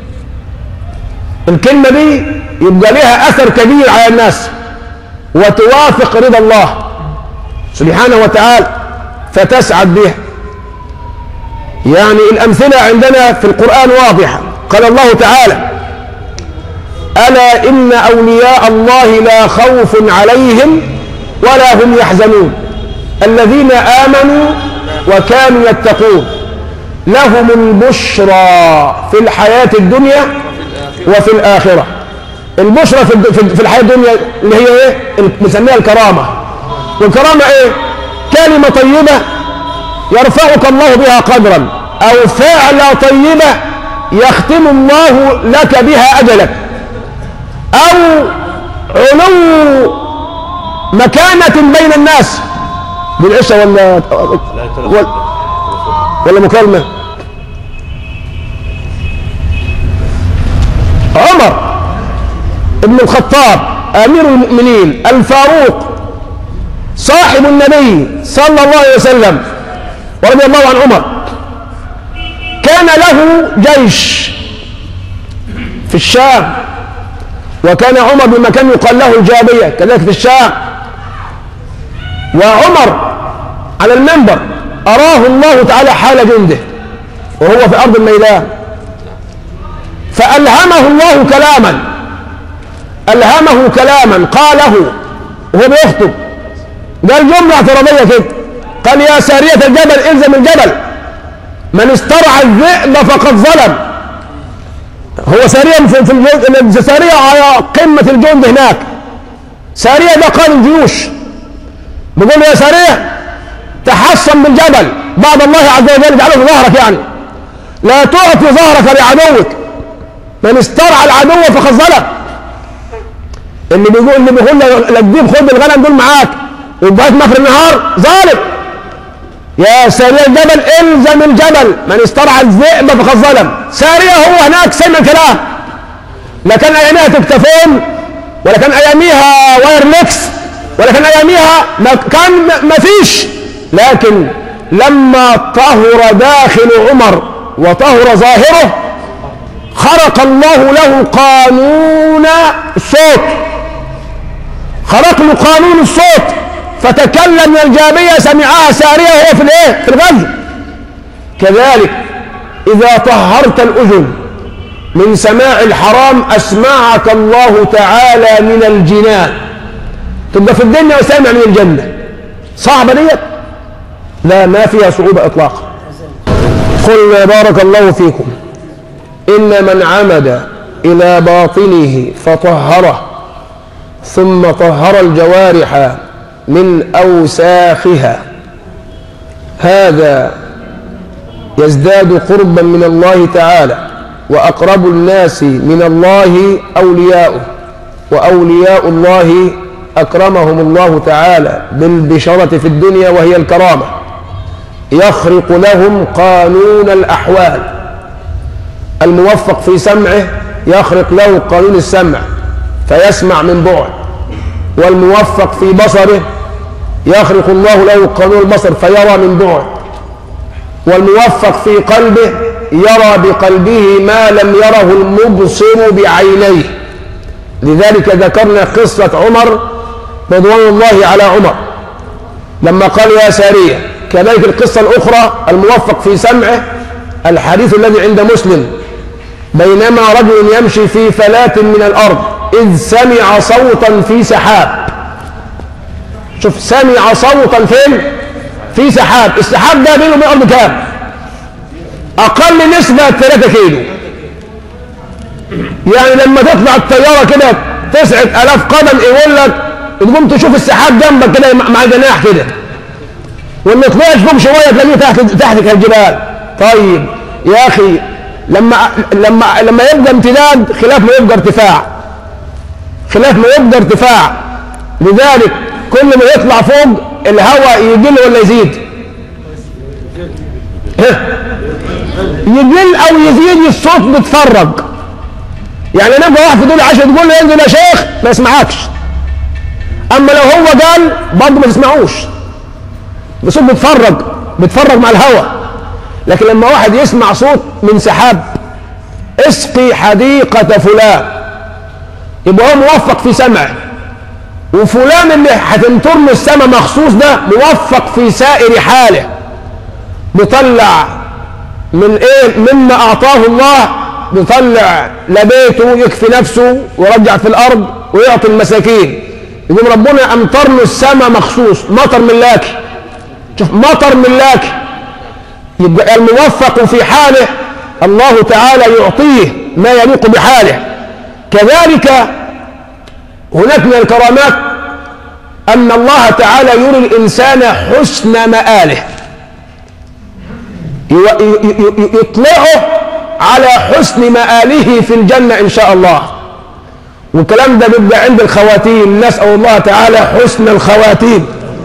الكلمة دي يبقى لها أثر كبير على الناس وتوافق رضا الله سبحانه وتعالى فتسعد بها. يعني الأمثلة عندنا في القرآن واضحة. قال الله تعالى ألا إن أولياء الله لا خوف عليهم ولا هم يحزنون الذين آمنوا وكانوا يتقون لهم البشرى في الحياة الدنيا وفي الآخرة. البشرى في الحياة الدنيا اللي هي ايه؟ بنسميها الكرامة. والكرامة ايه؟ كلمة طيبة يرفعك الله بها قدرا، أو فعلة طيبة يختم الله لك بها أجلك، أو علو مكانة بين الناس. بالعشاء ولا ولا, ولا مكالمة؟ عمر ابن الخطاب أمير المؤمنين الفاروق صاحب النبي صلى الله عليه وسلم ورضي الله عن عمر، كان له جيش في الشام، وكان عمر بمكان يقال له الجابية كذلك في الشام. وعمر على المنبر أراه الله تعالى حال جنده وهو في أرض الميدان، فألهمه الله كلاما، ألهمه كلاما قاله وهو بيخطب. قال جملة اعتراضية كده، قال يا سارية الجبل الزم الجبل، من استرعى الذئب فقد ظلم. هو سارية في سارية على قمة الجند هناك، سارية ده قائد الجيوش، بيقول له يا سارية تحصن بالجبل، بعد الله عز وجل يجعله في ظهرك، يعني لا تعطي ظهرك لعدوك، من استرعى العدو فقد ظلم. اللي بيقول اللي بيقول لك دي خد الغنم دول معاك وبقيت مخر النهار ظالم. يا سارية الجبل الزم الجبل، من استرعى الذئب فقد ظلم. سارية هو هناك سمع الكلام، لا كان اياميها تكتفون ولا كان اياميها وايرلكس ولا كان اياميها ما كان ما فيش، لكن لما طهر داخل عمر وطهر ظاهره خرق الله له قانون الصوت، خرق له قانون الصوت، فتكلم الجابية سمعها سارية وهو في الايه؟ في الغزو. كذلك إذا طهرت الأذن من سماع الحرام أسمعك الله تعالى من الجنان، تبقى في الدنيا وسامع من الجنة. صعبة ديت؟ لا، ما فيها صعوبة إطلاقا. قلنا بارك الله فيكم إن من عمد إلى باطنه فطهره ثم طهر الجوارح من أوساخها هذا يزداد قربا من الله تعالى، وأقرب الناس من الله أولياؤه، وأولياء الله أكرمهم الله تعالى بالبشرة في الدنيا وهي الكرامة، يخرق لهم قانون الأحوال. الموفق في سمعه يخرق له قانون السمع فيسمع من بعد، والموفق في بصره يخرق الله له قانون البصر فيرى من بعد، والموفق في قلبه يرى بقلبه ما لم يره المبصر بعينيه. لذلك ذكرنا قصة عمر رضوان الله على عمر لما قال يا سارية. كذلك القصة الأخرى الموفق في سمعه الحديث الذي عند مسلم: بينما رجل يمشي في فلاة من الأرض إذ سمع صوتا في سحاب. شوف، سمع صوتا فين؟ في سحاب. السحاب ده بينه وبين الأرض كام؟ أقل نسبة ثلاثة كيلو. يعني لما تطلع الطيارة كده تسعة آلاف قدم يقول لك تقوم تشوف السحاب جنبك كده مع جناح كده، واللي طلعت فوق شوية تلاقيه تحت تحتك الجبال. طيب يا أخي، لما لما لما يبقى امتداد خلاف ما يبقى ارتفاع، خلاف ما يبقى ارتفاع. لذلك كل ما يطلع فوق الهواء يقل ولا يزيد؟ يقل او يزيد، الصوت بيتفرق. يعني نبقى واحد في دول عشرة تقول له انزل يا شيخ ما يسمعكش، اما لو هو قال برضه ما تسمعوش، الصوت بيتفرق بيتفرق مع الهواء. لكن لما واحد يسمع صوت من سحاب، اسقي حديقة فلان، يبقى هو موفق في سمعه. وفلان اللي هتنطر له السماء مخصوص ده موفق في سائر حاله، بيطلع من ايه مما اعطاه الله، بيطلع لبيته يكفي نفسه ويرجع في الارض ويعطي المساكين. يقول ربنا امطر له السماء مخصوص، مطر ملاكي. شوف، مطر ملاكي. يبقى الموفق في حاله الله تعالى يعطيه ما يليق بحاله. كذلك هناك من الكرامات أن الله تعالى يري الإنسان حسن مآله، يطلعه على حسن مآله في الجنة إن شاء الله. والكلام ده بيبقى عند الخواتيم، نسأل الله تعالى حسن الخواتيم.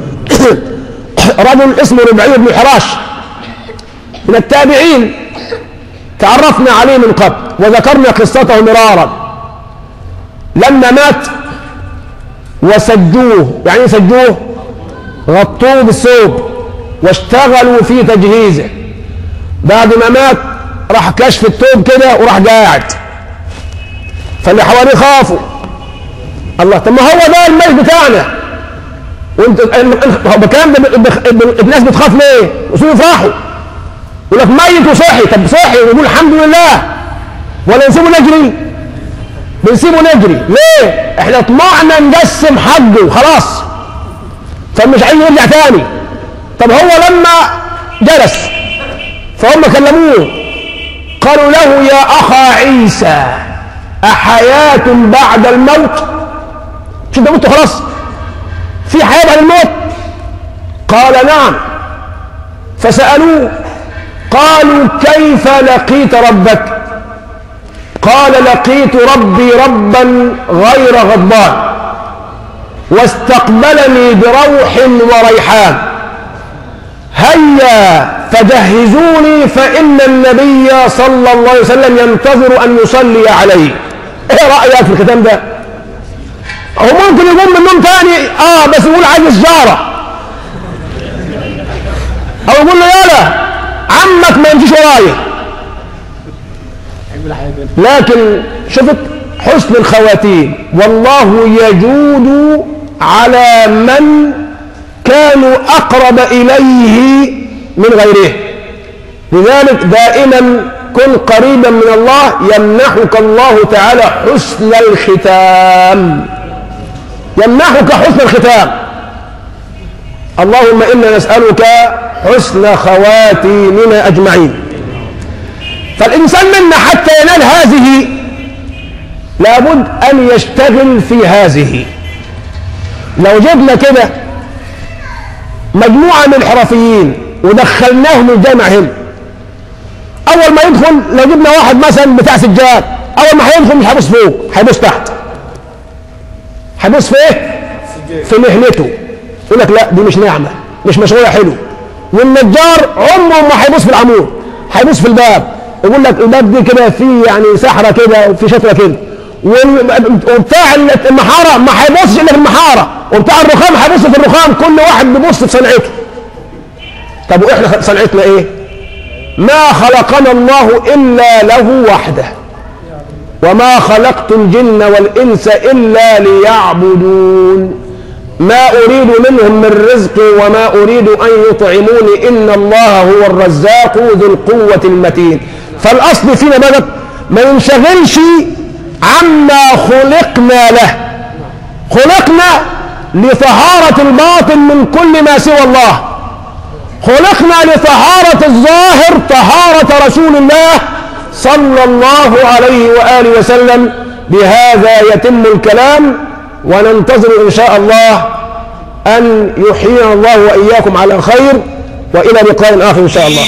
رجل اسمه ربعي بن حراش من التابعين، تعرفنا عليه من قبل وذكرنا قصته مرارا. لما مات وسجوه، يعني ايه سجوه؟ غطوه بالثوب واشتغلوا في تجهيزه. بعد ما مات راح كشف الثوب كده وراح قاعد، فاللي حواليه خافوا. الله، طب ما هو ده الميت بتاعنا، وانت بكلام الناس بتخاف ليه؟ وصولوا يفرحوا يقول لك ميت وصحي. طب صحي ويقول الحمد لله، ولا نسيبه نجري؟ بنسيبه نجري ليه؟ احنا طمعنا نقسم حقه خلاص، فمش عايز يرجع تاني. طب هو لما جلس فهم كلموه قالوا له يا اخا عيسى احياة بعد الموت؟ مش انت مت خلاص؟ في حياة بعد الموت؟ قال نعم. فسألوه قالوا كيف لقيت ربك؟ قال لقيت ربي ربا غير غضبان واستقبلني بروح وريحان، هيا فجهزوني فإن النبي صلى الله عليه وسلم ينتظر أن يصلي عليه. ايه رأيك في الكلام ده؟ هو ممكن يقوم من النوم تاني اه بس يقول عايز الزهرة، او يقول له يالا عمك ما يمشيش ورايا. لكن شفت حسن الخواتيم، والله يجود على من كانوا أقرب إليه من غيره. لذلك دائما كن قريبا من الله يمنحك الله تعالى حسن الختام، يمنحك حسن الختام. اللهم إنا نسألك حسن خواتيمنا أجمعين. فالإنسان منا حتى ينال هذه لابد أن يشتغل في هذه. لو جبنا كده مجموعة من الحرفيين ودخلناهم الجامع هنا، أول ما يدخل لو جبنا واحد مثلا بتاع سجاد، أول ما هيدخل مش هيبص فوق، هيبص تحت. هيبص في إيه؟ في مهنته. يقول لك لا دي مش نعمة، مش مشروع حلو. والنجار عمره ما هيبص في العمود، هيبص في الباب. يقول لك الباب دي كده فيه يعني سحرة كده وفي شترة كده. وبتاع المحارة ما هيبصش إلا في المحارة، وبتاع الرخام هيبص في الرخام. كل واحد بيبص في صنعته. طب وإحنا صنعتنا إيه؟ ما خلقنا الله إلا له وحده، وما خلقت الجن والإنس إلا ليعبدون، ما أريد منهم من رزق وما أريد أن يطعموني إن الله هو الرزاق ذو القوة المتين. فالأصل فينا بقى ما ينشغلش عما خلقنا له. خلقنا لطهارة الباطن من كل ما سوى الله، خلقنا لطهارة الظاهر طهارة رسول الله صلى الله عليه وآله وسلم. بهذا يتم الكلام، وننتظر إن شاء الله أن يحيينا الله وإياكم على خير، وإلى لقاء آخر إن شاء الله.